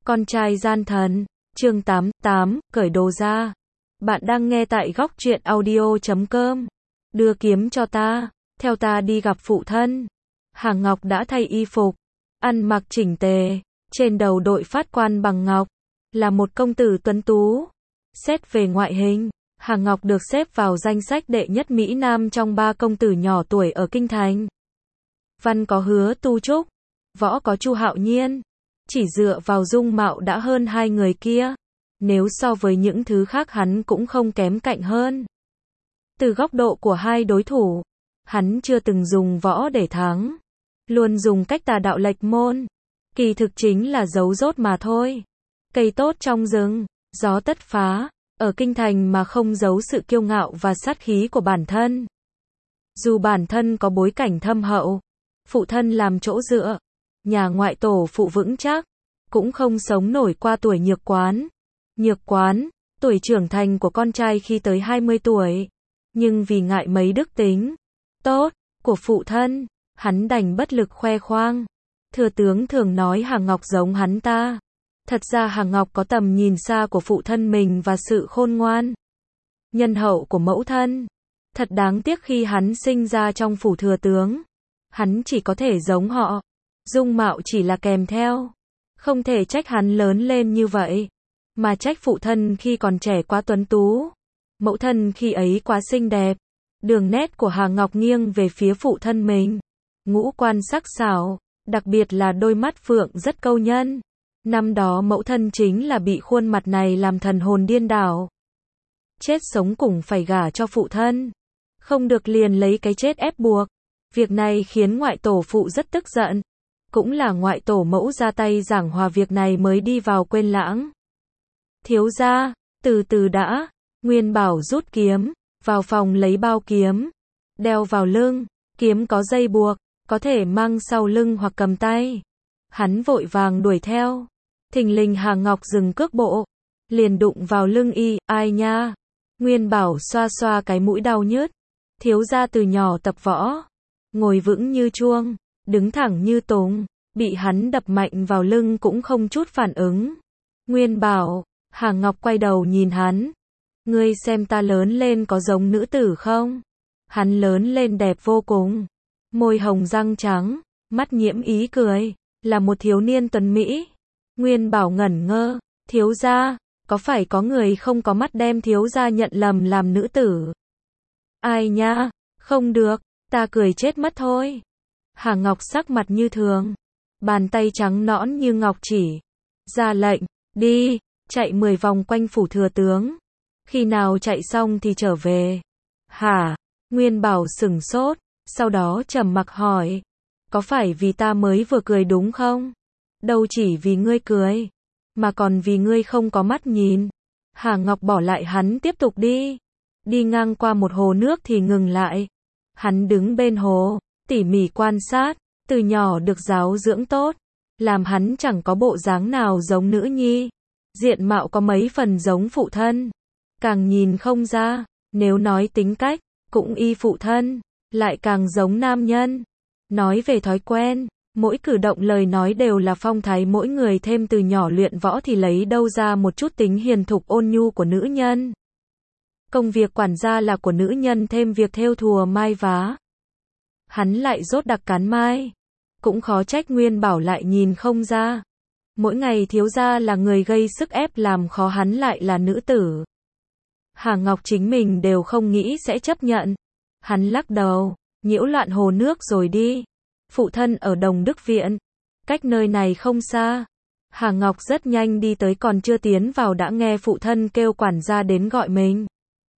Con trai gian thần, chương 88, cởi đồ ra. Bạn đang nghe tại góc truyện audio.com. Đưa kiếm cho ta, theo ta đi gặp phụ thân. Hàng Ngọc đã thay y phục, ăn mặc chỉnh tề, trên đầu đội phát quan bằng ngọc, là một công tử tuấn tú. Xét về ngoại hình, Hàng Ngọc được xếp vào danh sách đệ nhất Mỹ Nam trong 3 công tử nhỏ tuổi ở Kinh Thành. Văn có Hứa Tu Trúc, võ có Chu Hạo Nhiên. Chỉ dựa vào dung mạo đã hơn hai người kia. Nếu so với những thứ khác hắn cũng không kém cạnh hơn. Từ góc độ của hai đối thủ, hắn chưa từng dùng võ để thắng. Luôn dùng cách tà đạo lệch môn. Kỳ thực chính là giấu dốt mà thôi. Cây tốt trong rừng, gió tất phá. Ở Kinh Thành mà không giấu sự kiêu ngạo và sát khí của bản thân. Dù bản thân có bối cảnh thâm hậu, phụ thân làm chỗ dựa, nhà ngoại tổ phụ vững chắc, cũng không sống nổi qua tuổi nhược quán. Nhược quán, tuổi trưởng thành của con trai khi tới 20 tuổi. Nhưng vì ngại mấy đức tính tốt của phụ thân, hắn đành bất lực khoe khoang. Thừa tướng thường nói Hàng Ngọc giống hắn ta. Thật ra Hàng Ngọc có tầm nhìn xa của phụ thân mình và sự khôn ngoan, nhân hậu của mẫu thân. Thật đáng tiếc khi hắn sinh ra trong phủ thừa tướng, hắn chỉ có thể giống họ. Dung mạo chỉ là kèm theo. Không thể trách hắn lớn lên như vậy, mà trách phụ thân khi còn trẻ quá tuấn tú, mẫu thân khi ấy quá xinh đẹp. Đường nét của Hàng Ngọc nghiêng về phía phụ thân mình. Ngũ quan sắc sảo, đặc biệt là đôi mắt phượng rất câu nhân. Năm đó mẫu thân chính là bị khuôn mặt này làm thần hồn điên đảo. Chết sống cũng phải gả cho phụ thân. Không được liền lấy cái chết ép buộc. Việc này khiến ngoại tổ phụ rất tức giận. Cũng là ngoại tổ mẫu ra tay giảng hòa việc này mới đi vào quên lãng. Thiếu gia, từ từ đã. Nguyên Bảo rút kiếm, vào phòng lấy bao kiếm, đeo vào lưng. Kiếm có dây buộc, có thể mang sau lưng hoặc cầm tay. Hắn vội vàng đuổi theo. Thình lình Hàng Ngọc dừng cước bộ, liền đụng vào lưng y. Ai nha? Nguyên Bảo xoa xoa cái mũi đau nhức. Thiếu gia từ nhỏ tập võ, ngồi vững như chuông, đứng thẳng như tùng, bị hắn đập mạnh vào lưng cũng không chút phản ứng. Nguyên Bảo, Hàng Ngọc quay đầu nhìn hắn. Ngươi xem ta lớn lên có giống nữ tử không? Hắn lớn lên đẹp vô cùng. Môi hồng răng trắng, mắt nhiễm ý cười, là một thiếu niên tuấn Mỹ. Nguyên Bảo ngẩn ngơ, thiếu gia, có phải có người không có mắt đem thiếu gia nhận lầm làm nữ tử? Ai nha, không được, ta cười chết mất thôi. Hàng Ngọc sắc mặt như thường, bàn tay trắng nõn như ngọc chỉ. Ra lệnh, đi, chạy 10 vòng quanh phủ thừa tướng. Khi nào chạy xong thì trở về. Hả? Nguyên Bảo sửng sốt, sau đó trầm mặc hỏi. Có phải vì ta mới vừa cười đúng không? Đâu chỉ vì ngươi cười, mà còn vì ngươi không có mắt nhìn. Hàng Ngọc bỏ lại hắn tiếp tục đi. Đi ngang qua một hồ nước thì ngừng lại. Hắn đứng bên hồ, tỉ mỉ quan sát, từ nhỏ được giáo dưỡng tốt, làm hắn chẳng có bộ dáng nào giống nữ nhi. Diện mạo có mấy phần giống phụ thân, càng nhìn không ra, nếu nói tính cách, cũng y phụ thân, lại càng giống nam nhân. Nói về thói quen, mỗi cử động lời nói đều là phong thái mỗi người, thêm từ nhỏ luyện võ thì lấy đâu ra một chút tính hiền thục ôn nhu của nữ nhân. Công việc quản gia là của nữ nhân, thêm việc thêu thùa mai vá. Hắn lại rốt đặc cán mai. Cũng khó trách Nguyên Bảo lại nhìn không ra. Mỗi ngày thiếu gia là người gây sức ép làm khó hắn lại là nữ tử. Hàng Ngọc chính mình đều không nghĩ sẽ chấp nhận. Hắn lắc đầu, nhiễu loạn hồ nước rồi đi. Phụ thân ở Đồng Đức Viện, cách nơi này không xa. Hàng Ngọc rất nhanh đi tới, còn chưa tiến vào đã nghe phụ thân kêu quản gia đến gọi mình.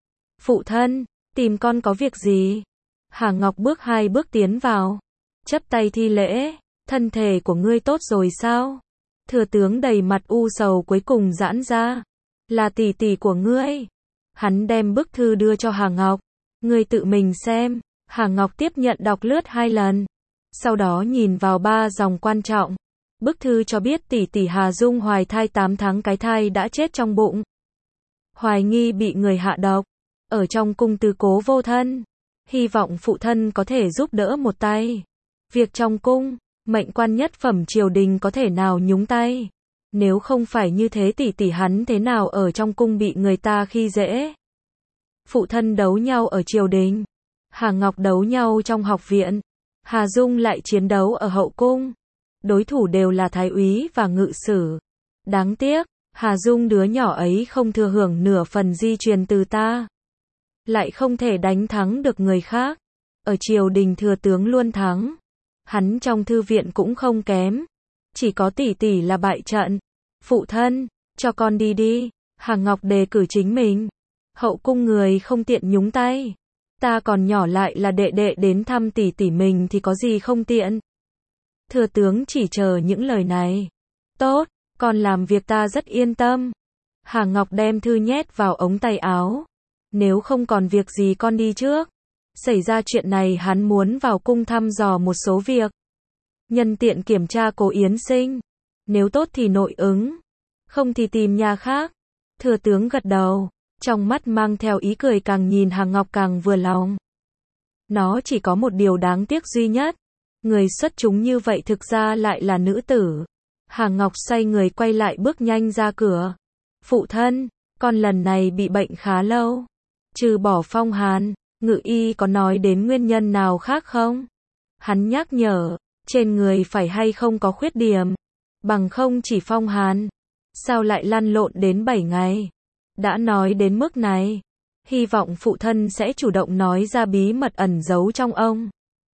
Phụ thân, tìm con có việc gì? Hàng Ngọc bước 2 bước tiến vào, chắp tay thi lễ. Thân thể của ngươi tốt rồi sao? Thừa tướng đầy mặt u sầu cuối cùng giãn ra. Là tỷ tỷ của ngươi. Hắn đem bức thư đưa cho Hàng Ngọc. Ngươi tự mình xem. Hàng Ngọc tiếp nhận đọc lướt 2 lần. Sau đó nhìn vào 3 dòng quan trọng. Bức thư cho biết tỷ tỷ Hà Dung hoài thai 8 tháng, cái thai đã chết trong bụng. Hoài nghi bị người hạ độc. Ở trong cung tứ cố vô thân. Hy vọng phụ thân có thể giúp đỡ một tay. Việc trong cung, mệnh quan nhất phẩm triều đình có thể nào nhúng tay. Nếu không phải như thế tỷ tỷ hắn thế nào ở trong cung bị người ta khi dễ. Phụ thân đấu nhau ở triều đình, Hà Ngọc đấu nhau trong học viện, Hà Dung lại chiến đấu ở hậu cung. Đối thủ đều là thái úy và ngự sử. Đáng tiếc, Hà Dung đứa nhỏ ấy không thừa hưởng nửa phần di truyền từ ta. Lại không thể đánh thắng được người khác. Ở triều đình thừa tướng luôn thắng. Hắn trong thư viện cũng không kém. Chỉ có tỷ tỷ là bại trận. Phụ thân, cho con đi đi. Hà Ngọc đề cử chính mình. Hậu cung người không tiện nhúng tay. Ta còn nhỏ lại là đệ đệ đến thăm tỷ tỷ mình thì có gì không tiện. Thừa tướng chỉ chờ những lời này. Tốt, con làm việc ta rất yên tâm. Hà Ngọc đem thư nhét vào ống tay áo. Nếu không còn việc gì con đi trước. Xảy ra chuyện này hắn muốn vào cung thăm dò một số việc. Nhân tiện kiểm tra Cố Yến Sinh. Nếu tốt thì nội ứng. Không thì tìm nhà khác. Thừa tướng gật đầu. Trong mắt mang theo ý cười càng nhìn Hà Ngọc càng vừa lòng. Nó chỉ có một điều đáng tiếc duy nhất. Người xuất chúng như vậy thực ra lại là nữ tử. Hà Ngọc xoay người quay lại bước nhanh ra cửa. Phụ thân, con lần này bị bệnh khá lâu. Trừ bỏ phong hàn, Ngự y có nói đến nguyên nhân nào khác không? Hắn nhắc nhở, trên người phải hay không có khuyết điểm. Bằng không chỉ phong hàn. Sao lại lăn lộn đến 7 ngày? Đã nói đến mức này. Hy vọng phụ thân sẽ chủ động nói ra bí mật ẩn giấu trong ông.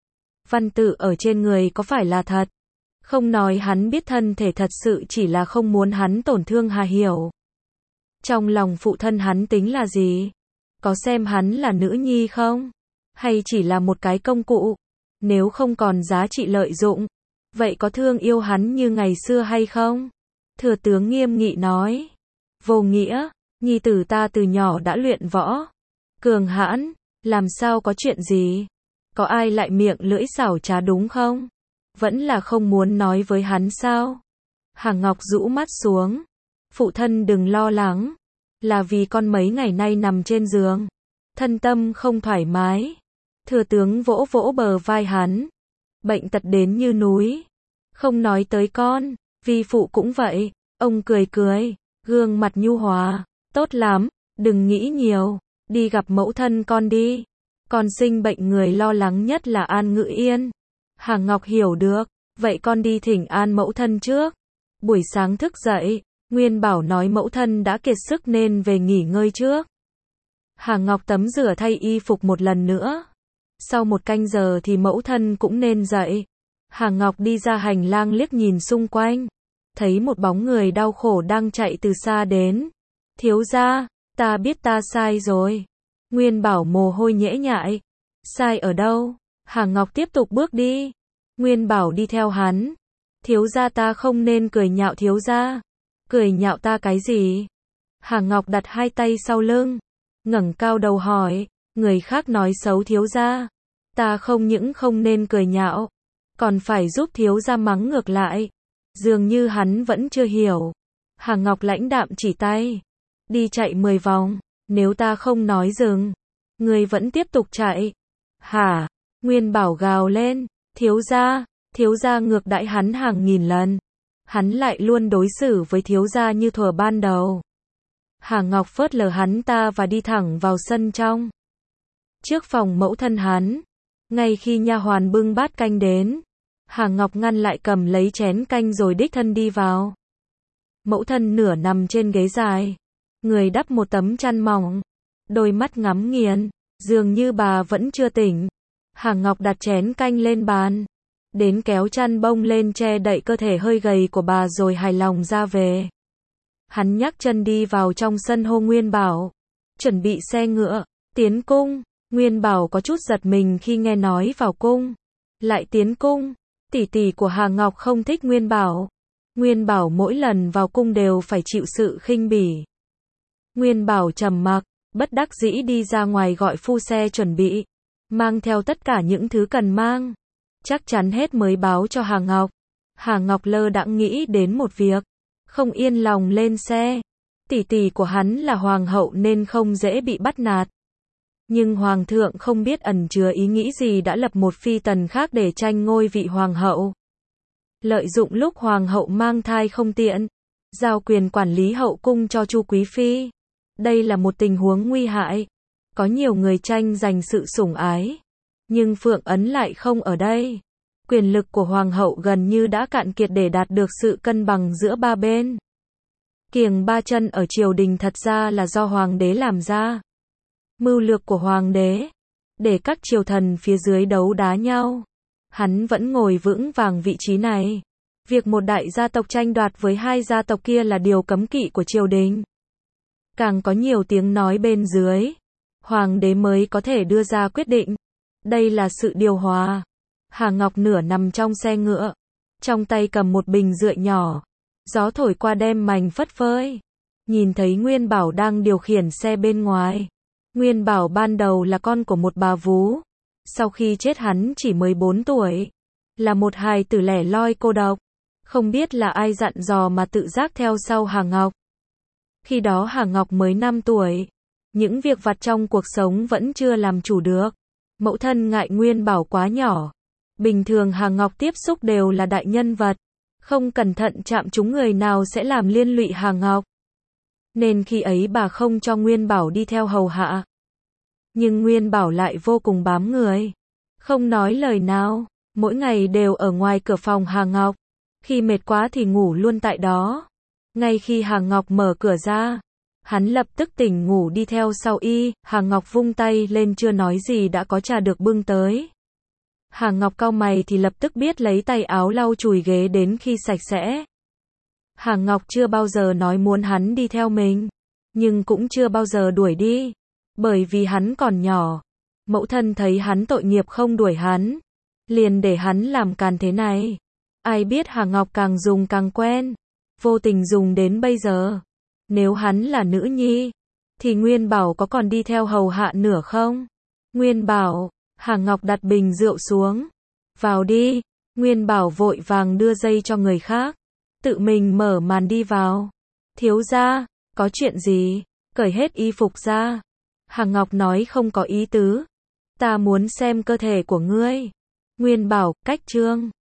Văn tự ở trên người có phải là thật? Không nói hắn biết thân thể thật sự chỉ là không muốn hắn tổn thương Hà Hiểu. Trong lòng phụ thân hắn tính là gì? Có xem hắn là nữ nhi không? Hay chỉ là một cái công cụ? Nếu không còn giá trị lợi dụng, vậy có thương yêu hắn như ngày xưa hay không? Thừa tướng nghiêm nghị nói. Vô nghĩa, nhi tử ta từ nhỏ đã luyện võ. Cường hãn, làm sao có chuyện gì? Có ai lại miệng lưỡi xảo trá đúng không? Vẫn là không muốn nói với hắn sao? Hà Ngọc rũ mắt xuống. Phụ thân đừng lo lắng. Là vì con mấy ngày nay nằm trên giường. Thân tâm không thoải mái. Thừa tướng vỗ vỗ bờ vai hắn. Bệnh tật đến như núi. Không nói tới con, vi phụ cũng vậy. Ông cười cười, gương mặt nhu hòa. Tốt lắm, đừng nghĩ nhiều. Đi gặp mẫu thân con đi. Con sinh bệnh người lo lắng nhất là An Ngự Yên. Hà Ngọc hiểu được. Vậy con đi thỉnh an mẫu thân trước. Buổi sáng thức dậy, Nguyên Bảo nói mẫu thân đã kiệt sức nên về nghỉ ngơi trước. Hà Ngọc tắm rửa thay y phục một lần nữa. Sau 1 canh giờ thì mẫu thân cũng nên dậy. Hà Ngọc đi ra hành lang liếc nhìn xung quanh. Thấy một bóng người đau khổ đang chạy từ xa đến. Thiếu gia, ta biết ta sai rồi. Nguyên Bảo mồ hôi nhễ nhại. Sai ở đâu? Hà Ngọc tiếp tục bước đi. Nguyên Bảo đi theo hắn. Thiếu gia ta không nên cười nhạo thiếu gia. Cười nhạo ta cái gì? Hà Ngọc đặt 2 tay sau lưng. Ngẩng cao đầu hỏi. Người khác nói xấu thiếu gia. Ta không những không nên cười nhạo. Còn phải giúp thiếu gia mắng ngược lại. Dường như hắn vẫn chưa hiểu. Hà Ngọc lãnh đạm chỉ tay. Đi chạy 10 vòng. Nếu ta không nói dừng. Người vẫn tiếp tục chạy. Hả? Nguyên Bảo gào lên. Thiếu gia ngược đãi hắn hàng nghìn lần. Hắn lại luôn đối xử với thiếu gia như thuở ban đầu. Hà Ngọc phớt lờ hắn ta và đi thẳng vào sân trong. Trước phòng mẫu thân hắn, ngay khi nha hoàn bưng bát canh đến, Hà Ngọc ngăn lại cầm lấy chén canh rồi đích thân đi vào. Mẫu thân nửa nằm trên ghế dài, người đắp một tấm chăn mỏng, đôi mắt ngắm nghiền, dường như bà vẫn chưa tỉnh. Hà Ngọc đặt chén canh lên bàn, đến kéo chăn bông lên che đậy cơ thể hơi gầy của bà rồi hài lòng ra về. Hắn nhắc chân đi vào trong sân hô Nguyên Bảo, chuẩn bị xe ngựa, tiến cung. Nguyên Bảo có chút giật mình khi nghe nói vào cung, lại tiến cung. Tỷ tỷ của Hà Ngọc không thích Nguyên Bảo. Nguyên Bảo mỗi lần vào cung đều phải chịu sự khinh bỉ. Nguyên Bảo trầm mặc, bất đắc dĩ đi ra ngoài gọi phu xe chuẩn bị, mang theo tất cả những thứ cần mang. Chắc chắn hết mới báo cho Hà Ngọc. Hà Ngọc lơ đãng nghĩ đến một việc, không yên lòng lên xe. Tỷ tỷ của hắn là hoàng hậu nên không dễ bị bắt nạt. Nhưng hoàng thượng không biết ẩn chứa ý nghĩ gì đã lập một phi tần khác để tranh ngôi vị hoàng hậu. Lợi dụng lúc hoàng hậu mang thai không tiện, giao quyền quản lý hậu cung cho Chu Quý Phi. Đây là một tình huống nguy hại. Có nhiều người tranh giành sự sủng ái. Nhưng Phượng Ấn lại không ở đây. Quyền lực của Hoàng hậu gần như đã cạn kiệt để đạt được sự cân bằng giữa ba bên. Kiềng ba chân ở triều đình thật ra là do Hoàng đế làm ra. Mưu lược của Hoàng đế. Để các triều thần phía dưới đấu đá nhau. Hắn vẫn ngồi vững vàng vị trí này. Việc một đại gia tộc tranh đoạt với hai gia tộc kia là điều cấm kỵ của triều đình. Càng có nhiều tiếng nói bên dưới, Hoàng đế mới có thể đưa ra quyết định. Đây là sự điều hòa. Hà Ngọc nửa nằm trong xe ngựa, trong tay cầm một bình rượu nhỏ. Gió thổi qua đem mảnh phất phới. Nhìn thấy Nguyên Bảo đang điều khiển xe bên ngoài. Nguyên Bảo ban đầu là con của một bà vú. Sau khi chết hắn chỉ 14 tuổi. Là một hài tử lẻ loi cô độc. Không biết là ai dặn dò mà tự giác theo sau Hà Ngọc. Khi đó Hà Ngọc mới 5 tuổi. Những việc vặt trong cuộc sống vẫn chưa làm chủ được. Mẫu thân ngại Nguyên Bảo quá nhỏ. Bình thường Hà Ngọc tiếp xúc đều là đại nhân vật. Không cẩn thận chạm trúng người nào sẽ làm liên lụy Hà Ngọc. Nên khi ấy bà không cho Nguyên Bảo đi theo hầu hạ. Nhưng Nguyên Bảo lại vô cùng bám người. Không nói lời nào. Mỗi ngày đều ở ngoài cửa phòng Hà Ngọc. Khi mệt quá thì ngủ luôn tại đó. Ngay khi Hà Ngọc mở cửa ra, hắn lập tức tỉnh ngủ đi theo sau y. Hà Ngọc vung tay lên chưa nói gì đã có trà được bưng tới. Hà Ngọc cau mày thì lập tức biết lấy tay áo lau chùi ghế đến khi sạch sẽ. Hà Ngọc chưa bao giờ nói muốn hắn đi theo mình, nhưng cũng chưa bao giờ đuổi đi, bởi vì hắn còn nhỏ. Mẫu thân thấy hắn tội nghiệp không đuổi hắn, liền để hắn làm càn thế này. Ai biết Hà Ngọc càng dùng càng quen, vô tình dùng đến bây giờ. Nếu hắn là nữ nhi, thì Nguyên Bảo có còn đi theo hầu hạ nữa không? Nguyên Bảo, Hà Ngọc đặt bình rượu xuống. Vào đi. Nguyên Bảo vội vàng đưa dây cho người khác. Tự mình mở màn đi vào. Thiếu gia, có chuyện gì? Cởi hết y phục ra. Hà Ngọc nói không có ý tứ. Ta muốn xem cơ thể của ngươi. Nguyên Bảo, cách trương.